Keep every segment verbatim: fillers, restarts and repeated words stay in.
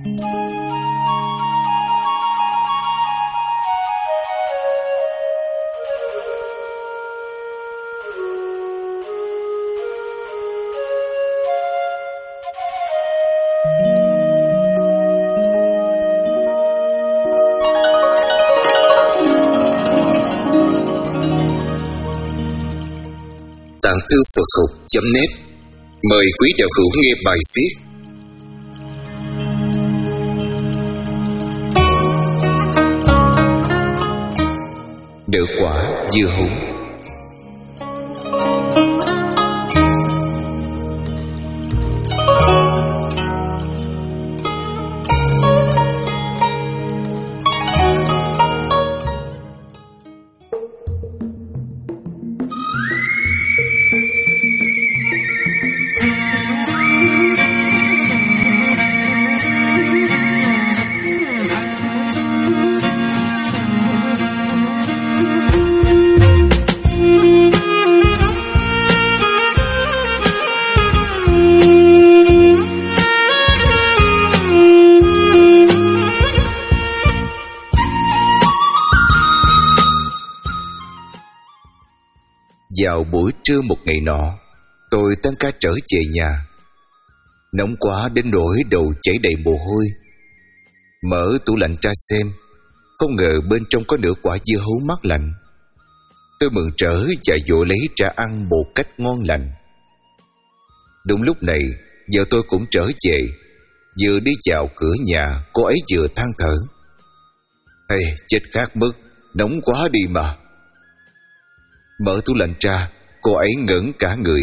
Tạng thư Phật học chấm net mời quý đạo hữu nghe bài viết Đỡ quả dưa hấu. Vào buổi trưa một ngày nọ, tôi tăng ca trở về nhà. Nóng quá đến nỗi đầu chảy đầy mồ hôi. Mở tủ lạnh ra xem, không ngờ bên trong có nửa quả dưa hấu mát lạnh. Tôi mừng rỡ chạy vội lấy ra ăn một cách ngon lành. Đúng lúc này, vợ tôi cũng trở về. Vừa đi vào cửa nhà, cô ấy vừa than thở: "Ê, chết khát mất, nóng quá đi mà." Mở tủ lạnh ra, cô ấy ngẩn cả người.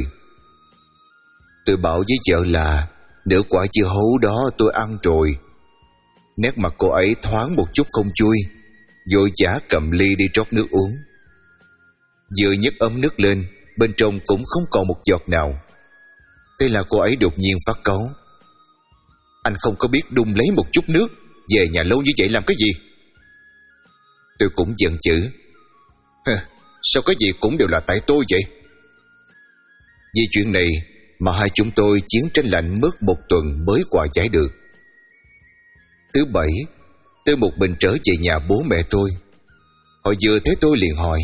Tôi bảo với vợ là nửa quả dưa hấu đó tôi ăn rồi. Nét mặt cô ấy thoáng một chút không vui, vội vã cầm ly đi rót nước uống. Vừa nhấc ấm nước lên, bên trong cũng không còn một giọt nào. Thế là cô ấy đột nhiên phát cáu: "Anh không có biết đun lấy một chút nước, về nhà lâu như vậy làm cái gì?" Tôi cũng giận dữ: "Sao cái gì cũng đều là tại tôi vậy?" Vì chuyện này mà hai chúng tôi chiến tranh lạnh mất một tuần mới hòa giải được. Thứ bảy, tôi một mình trở về nhà bố mẹ tôi. Họ vừa thấy tôi liền hỏi: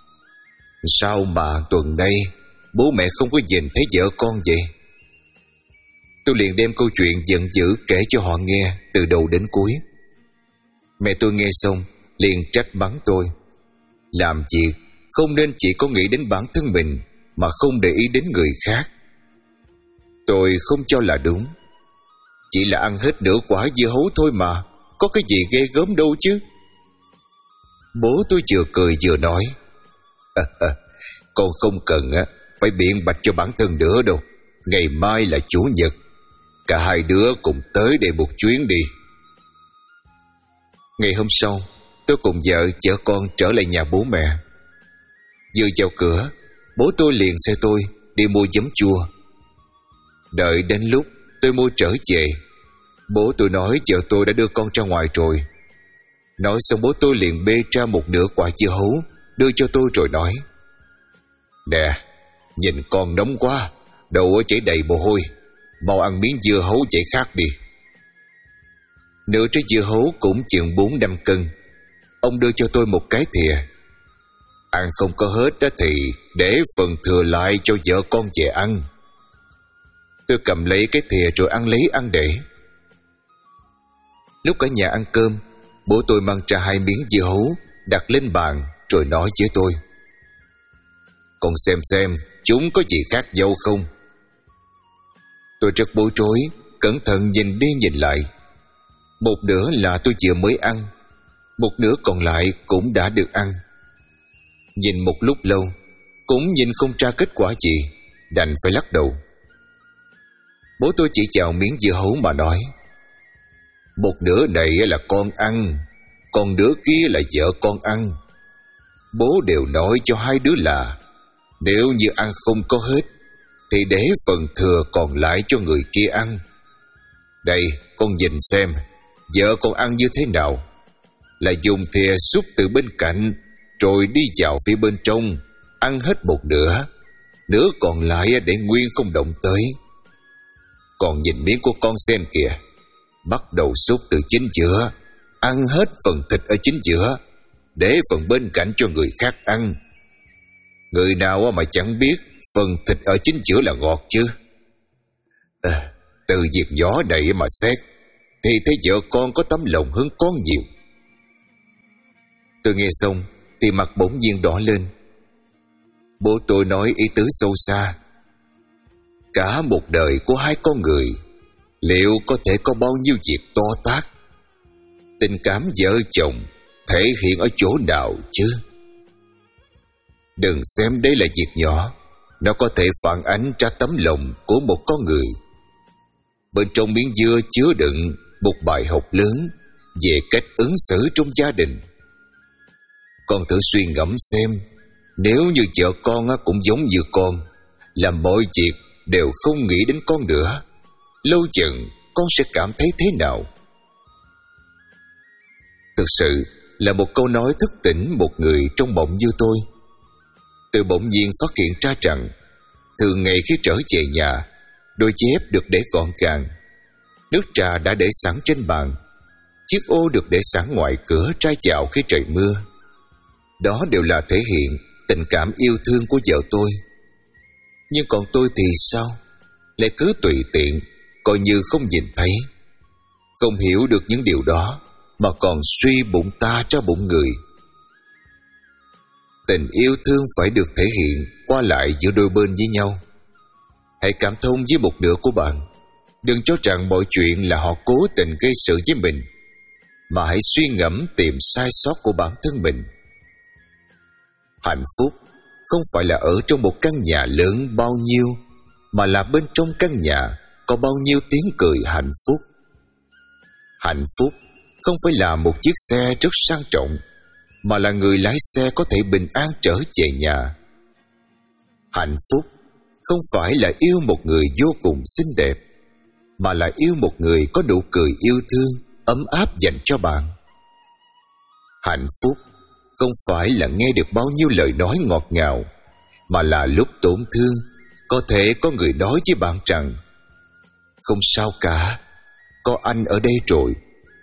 "Sao mà tuần nay bố mẹ không có nhìn thấy vợ con vậy?" Tôi liền đem câu chuyện giận dữ kể cho họ nghe từ đầu đến cuối. Mẹ tôi nghe xong liền trách mắng tôi: "Làm việc không nên chỉ có nghĩ đến bản thân mình mà không để ý đến người khác." Tôi không cho là đúng. Chỉ là ăn hết nửa quả dưa hấu thôi mà, có cái gì ghê gớm đâu chứ. Bố tôi vừa cười vừa nói: à, à, "Con không cần á phải biện bạch cho bản thân nữa đâu. Ngày mai là chủ nhật, cả hai đứa cùng tới đây một chuyến đi." Ngày hôm sau, tôi cùng vợ chở con trở lại nhà bố mẹ. Vừa vào cửa, bố tôi liền xe tôi đi mua giấm chua. Đợi đến lúc tôi mua trở về, bố tôi nói vợ tôi đã đưa con ra ngoài rồi. Nói xong bố tôi liền bê ra một nửa quả dưa hấu đưa cho tôi rồi nói: "Nè, nhìn con nóng quá, đầu chảy đầy mồ hôi, mau ăn miếng dưa hấu vậy khác đi." Nửa trái dưa hấu cũng chừng bốn năm cân. Ông đưa cho tôi một cái thìa: "Ăn không có hết đó thì để phần thừa lại cho vợ con về ăn." Tôi cầm lấy cái thìa rồi ăn lấy ăn để. Lúc cả nhà ăn cơm, bố tôi mang ra hai miếng dưa hấu đặt lên bàn rồi nói với tôi: "Con xem xem chúng có gì khác nhau không?" Tôi rất bối rối, cẩn thận nhìn đi nhìn lại. Một nửa là tôi vừa mới ăn, một nửa còn lại cũng đã được ăn. Nhìn một lúc lâu cũng nhìn không ra kết quả gì, đành phải lắc đầu. Bố tôi chỉ chào miếng dưa hấu mà nói: "Một nửa này là con ăn, còn nửa kia là vợ con ăn. Bố đều nói cho hai đứa là nếu như ăn không có hết thì để phần thừa còn lại cho người kia ăn. Đây, con nhìn xem vợ con ăn như thế nào, là dùng thìa xúc từ bên cạnh rồi đi vào phía bên trong, ăn hết một nửa, nửa còn lại để nguyên không động tới. Còn nhìn miếng của con xem kìa, Bắt đầu sốt từ chính giữa, ăn hết phần thịt ở chính giữa, để phần bên cạnh cho người khác ăn. Người nào mà chẳng biết phần thịt ở chính giữa là ngọt chứ. À, từ việc nhỏ này mà xét thì thấy vợ con có tấm lòng hơn con nhiều. Tôi nghe xong thì mặt bỗng nhiên đỏ lên. Bố tôi nói ý tứ sâu xa. Cả một đời của hai con người, liệu có thể có bao nhiêu việc to tát? Tình cảm vợ chồng thể hiện ở chỗ nào chứ? Đừng xem đây là việc nhỏ, nó có thể phản ánh ra tấm lòng của một con người. Bên trong miếng dưa chứa đựng một bài học lớn về cách ứng xử trong gia đình. Con thử suy ngẫm xem, nếu như vợ con cũng giống như con, làm mọi việc đều không nghĩ đến con nữa, lâu dần con sẽ cảm thấy thế nào? Thực sự là một câu nói thức tỉnh một người trong mộng như tôi. Tôi bỗng nhiên phát hiện ra rằng, thường ngày khi trở về nhà, đôi dép được để gọn gàng, nước trà đã để sẵn trên bàn, chiếc ô được để sẵn ngoài cửa ra vào khi trời mưa. Đó đều là thể hiện tình cảm yêu thương của vợ tôi. Nhưng còn tôi thì sao? Lại cứ tùy tiện, coi như không nhìn thấy. Không hiểu được những điều đó mà còn suy bụng ta ra bụng người. Tình yêu thương phải được thể hiện qua lại giữa đôi bên với nhau. Hãy cảm thông với một nửa của bạn. Đừng cho rằng mọi chuyện là họ cố tình gây sự với mình, mà hãy suy ngẫm tìm sai sót của bản thân mình. Hạnh phúc không phải là ở trong một căn nhà lớn bao nhiêu, mà là bên trong căn nhà có bao nhiêu tiếng cười hạnh phúc. Hạnh phúc không phải là một chiếc xe rất sang trọng, mà là người lái xe có thể bình an trở về nhà. Hạnh phúc không phải là yêu một người vô cùng xinh đẹp, mà là yêu một người có nụ cười yêu thương, ấm áp dành cho bạn. Hạnh phúc không phải là nghe được bao nhiêu lời nói ngọt ngào, mà là lúc tổn thương có thể có người nói với bạn rằng không sao cả, có anh ở đây rồi.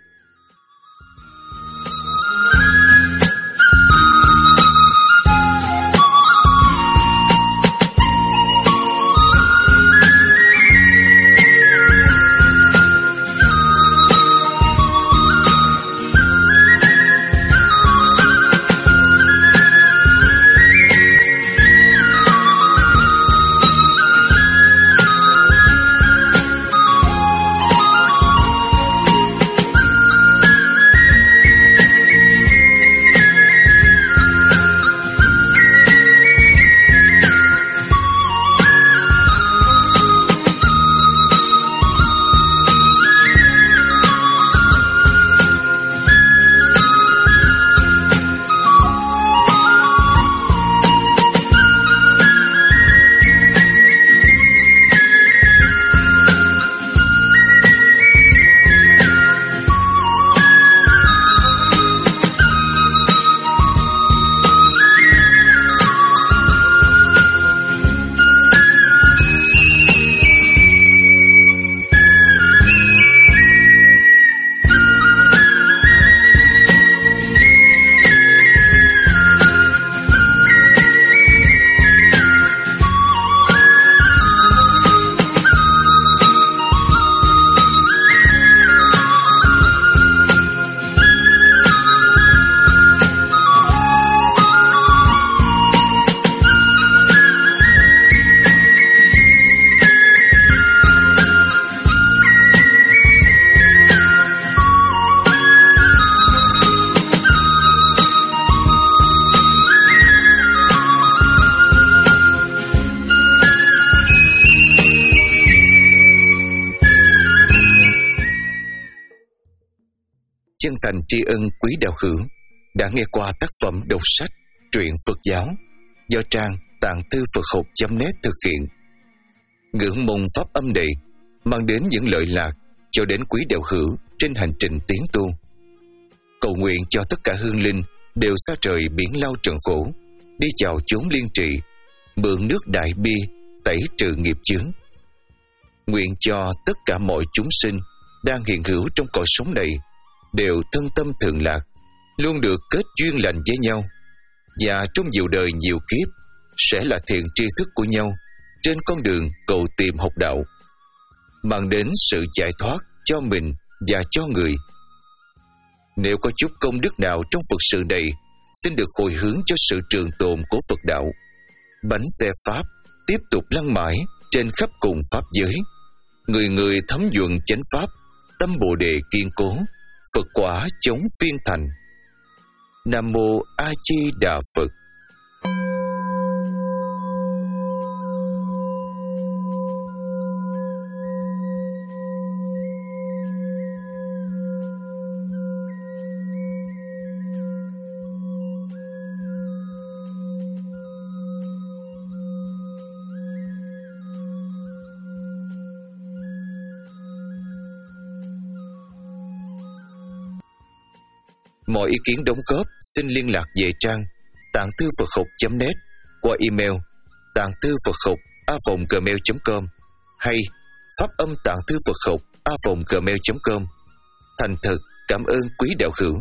Chân thành tri ân quý đạo hữu đã nghe qua tác phẩm đọc sách truyện Phật giáo do trang tạng thư Phật học chấm net thực hiện. Ngưỡng mong pháp âm này mang đến những lợi lạc cho đến quý đạo hữu trên hành trình tiến tu. Cầu nguyện cho tất cả hương linh đều xa trời biển lao trần khổ, đi vào chốn liên trì, mượn nước đại bi tẩy trừ nghiệp chướng. Nguyện cho tất cả mọi chúng sinh đang hiện hữu trong cõi sống này đều thân tâm thường lạc, luôn được kết duyên lành với nhau, và trong nhiều đời nhiều kiếp sẽ là thiện tri thức của nhau trên con đường cầu tìm học đạo, mang đến sự giải thoát cho mình và cho người. Nếu có chút công đức nào trong Phật sự này, xin được hồi hướng cho sự trường tồn của Phật đạo. Bánh xe Pháp tiếp tục lăn mãi trên khắp cùng Pháp giới. Người người thấm nhuận chánh Pháp, tâm Bồ Đề kiên cố, Phật quả chống phiên thành. Nam Mô A Di Đà Phật. Mọi ý kiến đóng góp xin liên lạc về trang tạng thư Phật học chấm net qua email tạng thư Phật học a vòng gmail chấm com hay pháp âm tạng thư Phật học a vòng gmail chấm com. Thành thật cảm ơn quý đạo hữu.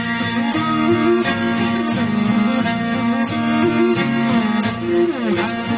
Thank you.